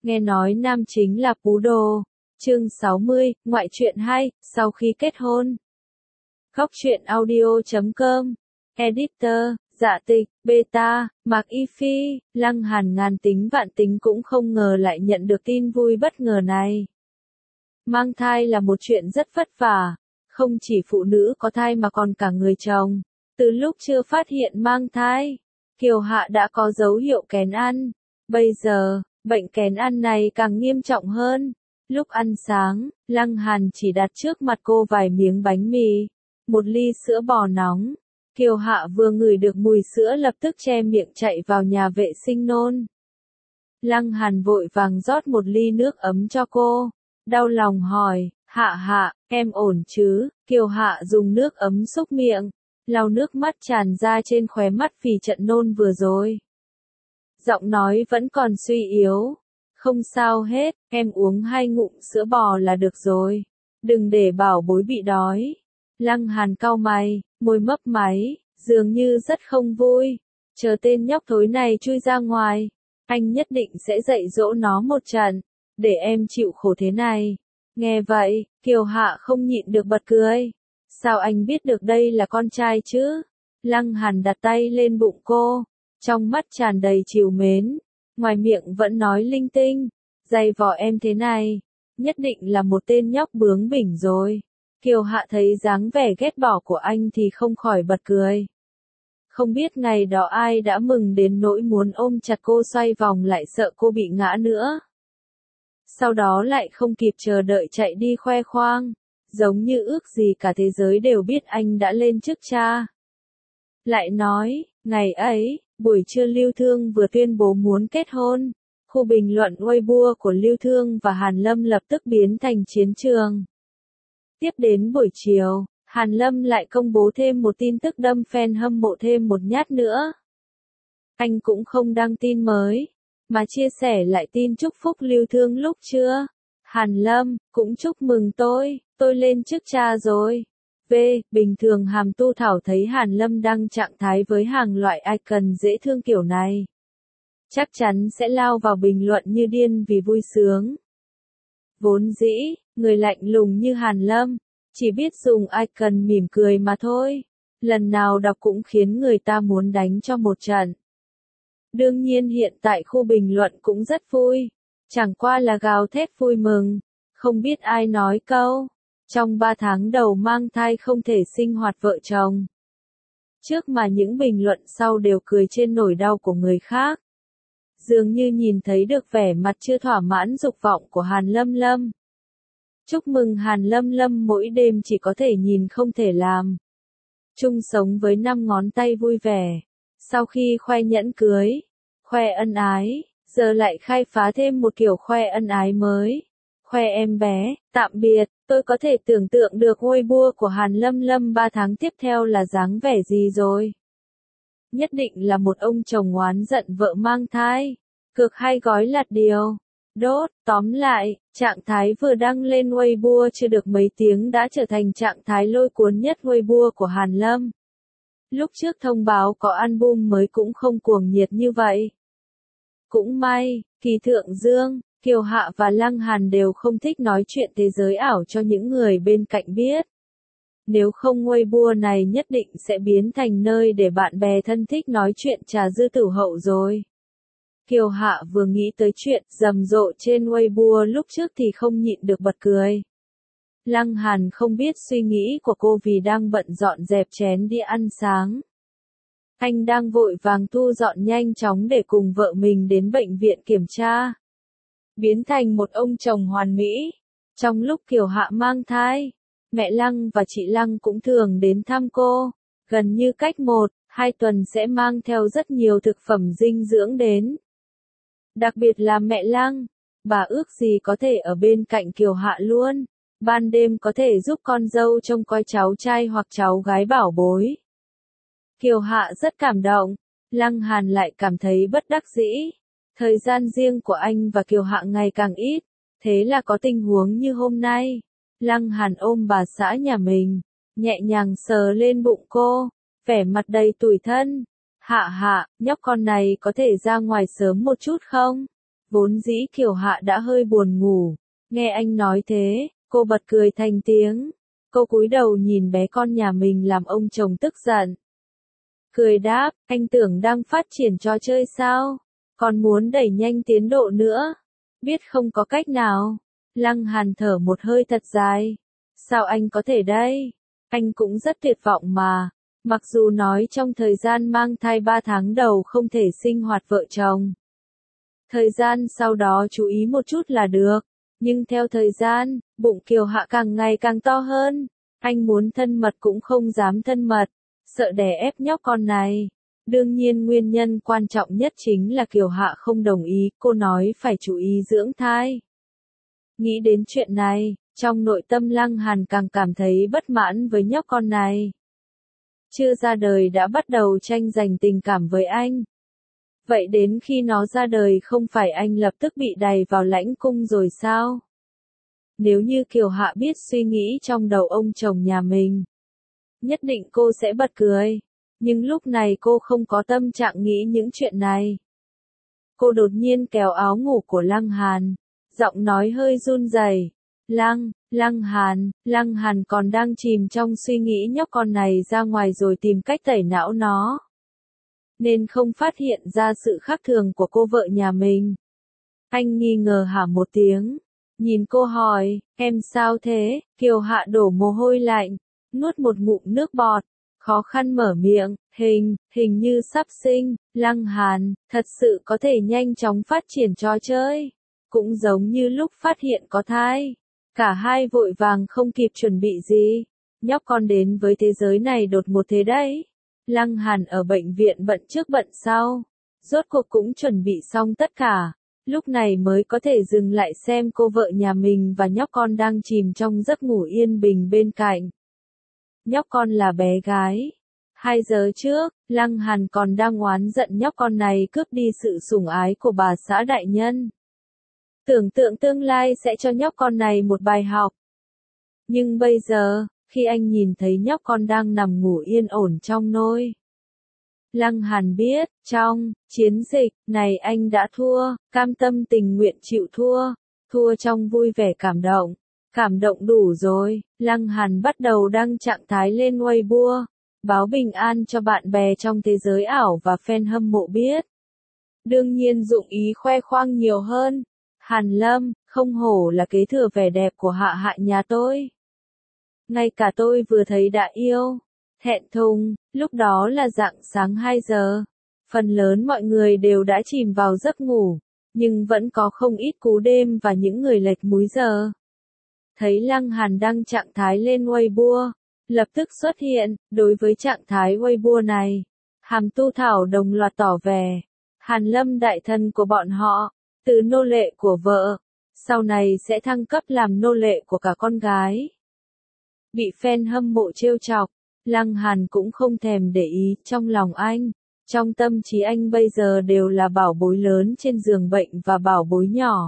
Nghe nói nam chính là Pú Đồ. Chương 60, ngoại truyện 2, sau khi kết hôn. Góc truyện audio.com. Editor, Dạ Tịch, Beta, Mạc Y Phi, Lăng Hàn ngàn tính vạn tính cũng không ngờ lại nhận được tin vui bất ngờ này. Mang thai là một chuyện rất vất vả, không chỉ phụ nữ có thai mà còn cả người chồng. Từ lúc chưa phát hiện mang thai, Kiều Hạ đã có dấu hiệu kén ăn. Bây giờ, bệnh kén ăn này càng nghiêm trọng hơn. Lúc ăn sáng, Lăng Hàn chỉ đặt trước mặt cô vài miếng bánh mì, một ly sữa bò nóng. Kiều Hạ vừa ngửi được mùi sữa lập tức che miệng chạy vào nhà vệ sinh nôn. Lăng Hàn vội vàng rót một ly nước ấm cho cô, đau lòng hỏi, Hạ, em ổn chứ? Kiều Hạ dùng nước ấm xúc miệng, lau nước mắt tràn ra trên khóe mắt vì trận nôn vừa rồi. Giọng nói vẫn còn suy yếu. Không sao hết, em uống 2 ngụm sữa bò là được rồi. Đừng để bảo bối bị đói. Lăng Hàn cau mày, môi mấp máy, dường như rất không vui. Chờ tên nhóc thối này chui ra ngoài, anh nhất định sẽ dạy dỗ nó một trận, để em chịu khổ thế này. Nghe vậy, Kiều Hạ không nhịn được bật cười. Sao anh biết được đây là con trai chứ? Lăng Hàn đặt tay lên bụng cô, trong mắt tràn đầy trìu mến, ngoài miệng vẫn nói linh tinh, dày vò em thế này, nhất định là một tên nhóc bướng bỉnh rồi. Kiều Hạ thấy dáng vẻ ghét bỏ của anh thì không khỏi bật cười. Không biết ngày đó ai đã mừng đến nỗi muốn ôm chặt cô xoay vòng lại sợ cô bị ngã nữa. Sau đó lại không kịp chờ đợi chạy đi khoe khoang, giống như ước gì cả thế giới đều biết anh đã lên chức cha. Lại nói, ngày ấy, buổi trưa Lưu Thương vừa tuyên bố muốn kết hôn, khu bình luận Weibo của Lưu Thương và Hàn Lâm lập tức biến thành chiến trường. Tiếp đến buổi chiều, Hàn Lâm lại công bố thêm một tin tức đâm fan hâm mộ thêm một nhát nữa. Anh cũng không đăng tin mới, mà chia sẻ lại tin chúc phúc Lưu Thương lúc trưa. Hàn Lâm, cũng chúc mừng tôi lên chức cha rồi. Bình thường Hàm Tu Thảo thấy Hàn Lâm đăng trạng thái với hàng loại icon dễ thương kiểu này, chắc chắn sẽ lao vào bình luận như điên vì vui sướng. Vốn dĩ, người lạnh lùng như Hàn Lâm, chỉ biết dùng icon mỉm cười mà thôi, lần nào đọc cũng khiến người ta muốn đánh cho một trận. Đương nhiên hiện tại khu bình luận cũng rất vui, chẳng qua là gào thét vui mừng, không biết ai nói câu. Trong 3 tháng đầu mang thai không thể sinh hoạt vợ chồng. Trước mà những bình luận sau đều cười trên nỗi đau của người khác. Dường như nhìn thấy được vẻ mặt chưa thỏa mãn dục vọng của Hàn Lâm Lâm. Chúc mừng Hàn Lâm Lâm mỗi đêm chỉ có thể nhìn không thể làm. Chung sống với 5 ngón tay vui vẻ. Sau khi khoe nhẫn cưới, khoe ân ái, giờ lại khai phá thêm một kiểu khoe ân ái mới. Khoe em bé, tạm biệt, tôi có thể tưởng tượng được Weibo của Hàn Lâm Lâm 3 tháng tiếp theo là dáng vẻ gì rồi. Nhất định là một ông chồng oán giận vợ mang thai, cực hay gói lạt điều. Tóm lại, trạng thái vừa đăng lên Weibo chưa được mấy tiếng đã trở thành trạng thái lôi cuốn nhất Weibo của Hàn Lâm. Lúc trước thông báo có album mới cũng không cuồng nhiệt như vậy. Cũng may, Kỳ Thượng Dương, Kiều Hạ và Lăng Hàn đều không thích nói chuyện thế giới ảo cho những người bên cạnh biết. Nếu không Weibo này nhất định sẽ biến thành nơi để bạn bè thân thích nói chuyện trà dư tử hậu rồi. Kiều Hạ vừa nghĩ tới chuyện rầm rộ trên Weibo lúc trước thì không nhịn được bật cười. Lăng Hàn không biết suy nghĩ của cô vì đang bận dọn dẹp chén đĩa ăn sáng. Anh đang vội vàng thu dọn nhanh chóng để cùng vợ mình đến bệnh viện kiểm tra. Biến thành một ông chồng hoàn mỹ. Trong lúc Kiều Hạ mang thai, mẹ Lăng và chị Lăng cũng thường đến thăm cô. Gần như cách 1-2 tuần sẽ mang theo rất nhiều thực phẩm dinh dưỡng đến. Đặc biệt là mẹ Lăng, bà ước gì có thể ở bên cạnh Kiều Hạ luôn. Ban đêm có thể giúp con dâu trông coi cháu trai hoặc cháu gái bảo bối. Kiều Hạ rất cảm động, Lăng Hàn lại cảm thấy bất đắc dĩ. Thời gian riêng của anh và Kiều Hạ ngày càng ít, thế là có tình huống như hôm nay. Lăng Hàn ôm bà xã nhà mình, nhẹ nhàng sờ lên bụng cô, vẻ mặt đầy tủi thân. Hạ, nhóc con này có thể ra ngoài sớm một chút không? Vốn dĩ Kiều Hạ đã hơi buồn ngủ, nghe anh nói thế, cô bật cười thành tiếng. Cô cúi đầu nhìn bé con nhà mình làm ông chồng tức giận. Cười đáp, anh tưởng đang phát triển trò chơi sao? Còn muốn đẩy nhanh tiến độ nữa? Biết không có cách nào. Lăng Hàn thở một hơi thật dài. Sao anh có thể đây? Anh cũng rất tuyệt vọng mà. Mặc dù nói trong thời gian mang thai 3 tháng đầu không thể sinh hoạt vợ chồng. Thời gian sau đó chú ý một chút là được. Nhưng theo thời gian, bụng Kiều Hạ càng ngày càng to hơn. Anh muốn thân mật cũng không dám thân mật. Sợ đè ép nhóc con này. Đương nhiên nguyên nhân quan trọng nhất chính là Kiều Hạ không đồng ý, cô nói phải chú ý dưỡng thai. Nghĩ đến chuyện này, trong nội tâm Lăng Hàn càng cảm thấy bất mãn với nhóc con này. Chưa ra đời đã bắt đầu tranh giành tình cảm với anh. Vậy đến khi nó ra đời không phải anh lập tức bị đày vào lãnh cung rồi sao? Nếu như Kiều Hạ biết suy nghĩ trong đầu ông chồng nhà mình, nhất định cô sẽ bật cười. Nhưng lúc này cô không có tâm trạng nghĩ những chuyện này. Cô đột nhiên kéo áo ngủ của Lăng Hàn, giọng nói hơi run rẩy. Lăng Hàn còn đang chìm trong suy nghĩ nhóc con này ra ngoài rồi tìm cách tẩy não nó. Nên không phát hiện ra sự khác thường của cô vợ nhà mình. Anh nghi ngờ hả một tiếng. Nhìn cô hỏi, em sao thế? Kiều Hạ đổ mồ hôi lạnh, nuốt một ngụm nước bọt, khó khăn mở miệng, hình như sắp sinh. Lăng Hàn, thật sự có thể nhanh chóng phát triển trò chơi. Cũng giống như lúc phát hiện có thai. Cả hai vội vàng không kịp chuẩn bị gì. Nhóc con đến với thế giới này đột ngột thế đấy. Lăng Hàn ở bệnh viện bận trước bận sau. Rốt cuộc cũng chuẩn bị xong tất cả. Lúc này mới có thể dừng lại xem cô vợ nhà mình và nhóc con đang chìm trong giấc ngủ yên bình bên cạnh. Nhóc con là bé gái. 2 giờ trước, Lăng Hàn còn đang oán giận nhóc con này cướp đi sự sủng ái của bà xã đại nhân. Tưởng tượng tương lai sẽ cho nhóc con này một bài học. Nhưng bây giờ, khi anh nhìn thấy nhóc con đang nằm ngủ yên ổn trong nôi, Lăng Hàn biết, trong chiến dịch này anh đã thua, cam tâm tình nguyện chịu thua trong vui vẻ cảm động đủ rồi. Lăng Hàn bắt đầu đăng trạng thái lên Weibo, báo bình an cho bạn bè trong thế giới ảo và fan hâm mộ biết. Đương nhiên dụng ý khoe khoang nhiều hơn. Hàn Lâm, không hổ là kế thừa vẻ đẹp của Hạ Hạ nhà tôi. Ngay cả tôi vừa thấy đã yêu. Thẹn thùng, lúc đó là rạng sáng 2 giờ. Phần lớn mọi người đều đã chìm vào giấc ngủ, nhưng vẫn có không ít cú đêm và những người lệch múi giờ. Thấy Lăng Hàn đăng trạng thái lên Weibo, lập tức xuất hiện. Đối với trạng thái Weibo này, Hàm Tu Thảo đồng loạt tỏ vẻ, Hàn Lâm đại thần của bọn họ, từ nô lệ của vợ, sau này sẽ thăng cấp làm nô lệ của cả con gái. Bị fan hâm mộ trêu chọc, Lăng Hàn cũng không thèm để ý. Trong lòng anh, trong tâm trí anh bây giờ đều là bảo bối lớn trên giường bệnh và bảo bối nhỏ.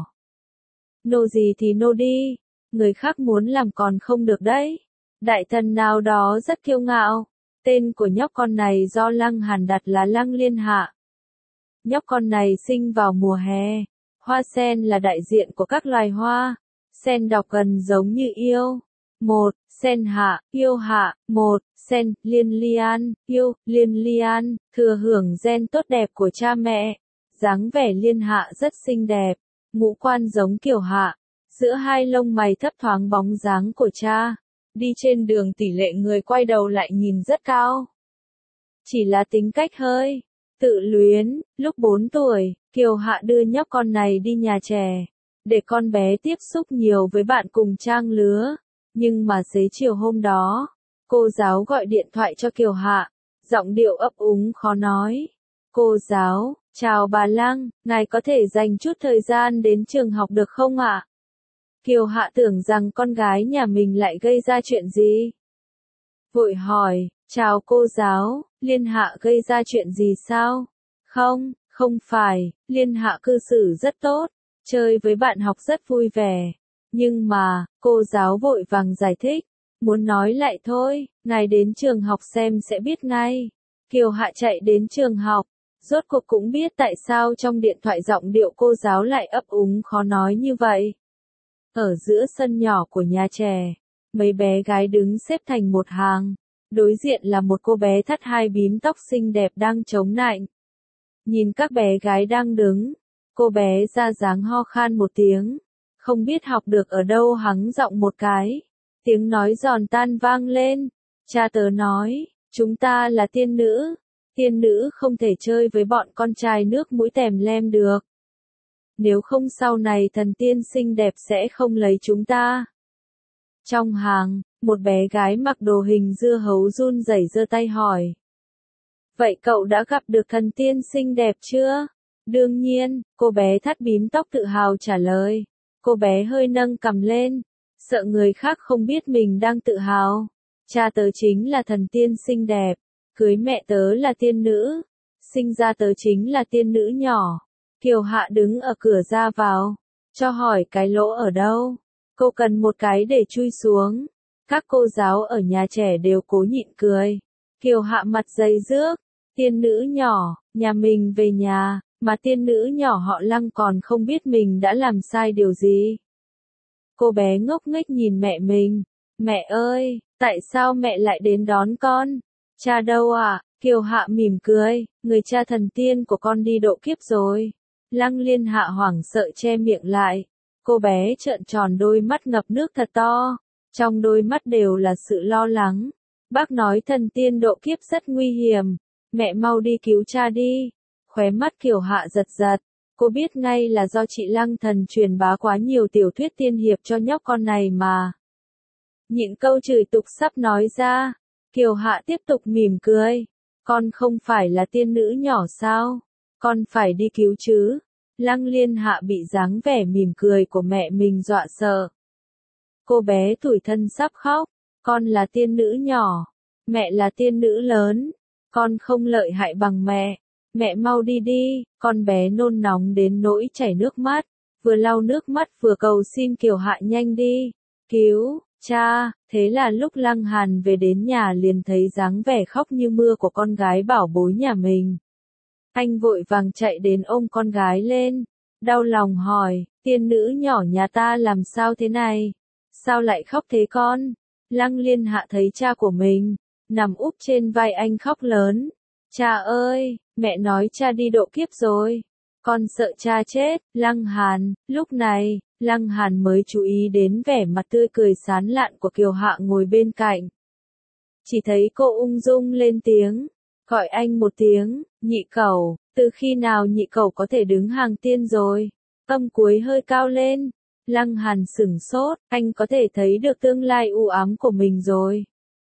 Nô gì thì nô đi, người khác muốn làm còn không được đấy. Đại thần nào đó rất kiêu ngạo. Tên của nhóc con này do Lăng Hàn đặt là Lăng Liên Hạ. Nhóc con này sinh vào mùa hè. Hoa sen là đại diện của các loài hoa. Sen đọc gần giống như yêu. Một, sen hạ, yêu hạ. Một, sen, liên lian, yêu, liên lian, thừa hưởng gen tốt đẹp của cha mẹ. Dáng vẻ Liên Hạ rất xinh đẹp. Ngũ quan giống Kiều Hạ. Giữa hai lông mày thấp thoáng bóng dáng của cha. Đi trên đường tỷ lệ người quay đầu lại nhìn rất cao. Chỉ là tính cách hơi tự luyến. Lúc 4 tuổi, Kiều Hạ đưa nhóc con này đi nhà trẻ, để con bé tiếp xúc nhiều với bạn cùng trang lứa. Nhưng mà xế chiều hôm đó, cô giáo gọi điện thoại cho Kiều Hạ, giọng điệu ấp úng khó nói. Cô giáo, chào bà Lăng, ngài có thể dành chút thời gian đến trường học được không ạ? Kiều Hạ tưởng rằng con gái nhà mình lại gây ra chuyện gì. Vội hỏi, chào cô giáo, Liên Hạ gây ra chuyện gì sao? Không phải, Liên Hạ cư xử rất tốt, chơi với bạn học rất vui vẻ. Nhưng mà, cô giáo vội vàng giải thích, muốn nói lại thôi, ngài đến trường học xem sẽ biết ngay. Kiều Hạ chạy đến trường học, Rốt cuộc cũng biết tại sao trong điện thoại giọng điệu cô giáo lại ấp úng khó nói như vậy. Ở giữa sân nhỏ của nhà trẻ, mấy bé gái đứng xếp thành một hàng. Đối diện là một cô bé thắt hai bím tóc xinh đẹp đang chống nạnh. Nhìn các bé gái đang đứng, cô bé ra dáng ho khan một tiếng. Không biết học được ở đâu hắng giọng một cái. Tiếng nói giòn tan vang lên. Cha tớ nói, chúng ta là tiên nữ. Tiên nữ không thể chơi với bọn con trai nước mũi tèm lem được. Nếu không sau này thần tiên xinh đẹp sẽ không lấy chúng ta. Trong hàng, một bé gái mặc đồ hình dưa hấu run rẩy giơ tay hỏi. Vậy cậu đã gặp được thần tiên xinh đẹp chưa? Đương nhiên, cô bé thắt bím tóc tự hào trả lời. Cô bé hơi nâng cằm lên, sợ người khác không biết mình đang tự hào. Cha tớ chính là thần tiên xinh đẹp, cưới mẹ tớ là tiên nữ, sinh ra tớ chính là tiên nữ nhỏ. Kiều Hạ đứng ở cửa ra vào, cho hỏi cái lỗ ở đâu. Cô cần một cái để chui xuống. Các cô giáo ở nhà trẻ đều cố nhịn cười. Kiều Hạ mặt dày rước, tiên nữ nhỏ, nhà mình về nhà, mà tiên nữ nhỏ họ Lăng còn không biết mình đã làm sai điều gì. Cô bé ngốc nghếch nhìn mẹ mình. Mẹ ơi, tại sao mẹ lại đến đón con? Cha đâu ạ? Kiều Hạ mỉm cười, người cha thần tiên của con đi độ kiếp rồi. Lăng Liên Hạ hoảng sợ che miệng lại. Cô bé trợn tròn đôi mắt ngập nước thật to. Trong đôi mắt đều là sự lo lắng. Bác nói thần tiên độ kiếp rất nguy hiểm. Mẹ mau đi cứu cha đi. Khóe mắt Kiều Hạ giật giật. Cô biết ngay là do chị Lăng Thần truyền bá quá nhiều tiểu thuyết tiên hiệp cho nhóc con này mà. Nhịn câu chửi tục sắp nói ra. Kiều Hạ tiếp tục mỉm cười. Con không phải là tiên nữ nhỏ sao? Con phải đi cứu chứ. Lăng Liên Hạ bị dáng vẻ mỉm cười của mẹ mình dọa sợ. Cô bé tủi thân sắp khóc. Con là tiên nữ nhỏ. Mẹ là tiên nữ lớn. Con không lợi hại bằng mẹ. Mẹ mau đi đi. Con bé nôn nóng đến nỗi chảy nước mắt. Vừa lau nước mắt vừa cầu xin Kiều Hạ nhanh đi. Cứu, cha. Thế là lúc Lăng Hàn về đến nhà liền thấy dáng vẻ khóc như mưa của con gái bảo bối nhà mình. Anh vội vàng chạy đến ôm con gái lên. Đau lòng hỏi, tiên nữ nhỏ nhà ta làm sao thế này? Sao lại khóc thế con? Lăng Liên Hạ thấy cha của mình nằm úp trên vai anh khóc lớn. Cha ơi, mẹ nói cha đi độ kiếp rồi. Con sợ cha chết. Lăng Hàn, lúc này, Lăng Hàn mới chú ý đến vẻ mặt tươi cười sán lạn của Kiều Hạ ngồi bên cạnh. Chỉ thấy cô ung dung lên tiếng, gọi anh một tiếng, nhị cẩu, từ khi nào nhị cẩu có thể đứng hàng tiên rồi? Âm cuối hơi cao lên. Lăng Hàn sửng sốt, anh có thể thấy được tương lai u ám của mình rồi.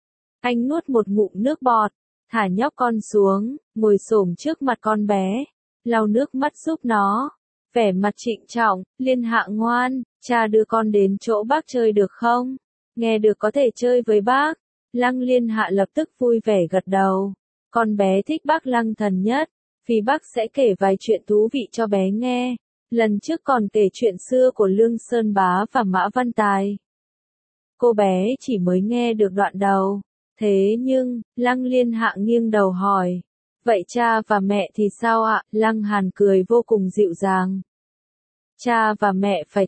Anh nuốt một ngụm nước bọt, thả nhóc con xuống, ngồi xổm trước mặt con bé, lau nước mắt giúp nó. Vẻ mặt trịnh trọng, Liên Hạ ngoan, cha đưa con đến chỗ bác chơi được không? Nghe được có thể chơi với bác. Lăng Liên Hạ lập tức vui vẻ gật đầu. Con bé thích bác Lăng Thần nhất, vì bác sẽ kể vài chuyện thú vị cho bé nghe. Lần trước còn kể chuyện xưa của Lương Sơn Bá và Mã Văn Tài. Cô bé chỉ mới nghe được đoạn đầu. Thế nhưng, Lăng Liên Hạ nghiêng đầu hỏi. Vậy cha và mẹ thì sao ạ? Lăng Hàn cười vô cùng dịu dàng. Cha và mẹ phải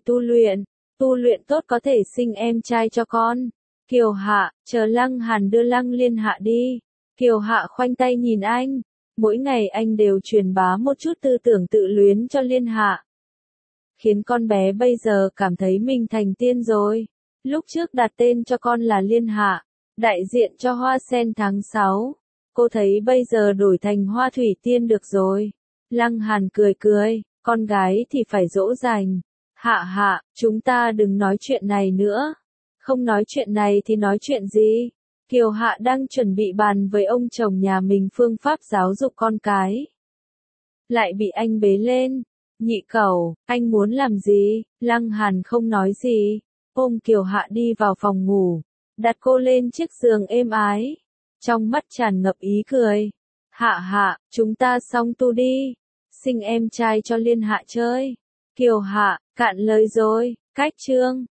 tu luyện tốt có thể sinh em trai cho con. Kiều Hạ, chờ Lăng Hàn đưa Lăng Liên Hạ đi. Kiều Hạ khoanh tay nhìn anh. Mỗi ngày anh đều truyền bá một chút tư tưởng tự luyến cho Liên Hạ. Khiến con bé bây giờ cảm thấy mình thành tiên rồi. Lúc trước đặt tên cho con là Liên Hạ, đại diện cho hoa sen tháng 6. Cô thấy bây giờ đổi thành Hoa Thủy Tiên được rồi. Lăng Hàn cười cười, con gái thì phải dỗ dành. Hạ Hạ, chúng ta đừng nói chuyện này nữa. Không nói chuyện này thì nói chuyện gì? Kiều Hạ đang chuẩn bị bàn với ông chồng nhà mình phương pháp giáo dục con cái. Lại bị anh bế lên. Nhị cẩu, anh muốn làm gì? Lăng Hàn không nói gì. Ôm Kiều Hạ đi vào phòng ngủ. Đặt cô lên chiếc giường êm ái. Trong mắt tràn ngập ý cười. Hạ Hạ, chúng ta xong tu đi. Sinh em trai cho Liên Hạ chơi. Kiều Hạ, cạn lời rồi. Cách chương.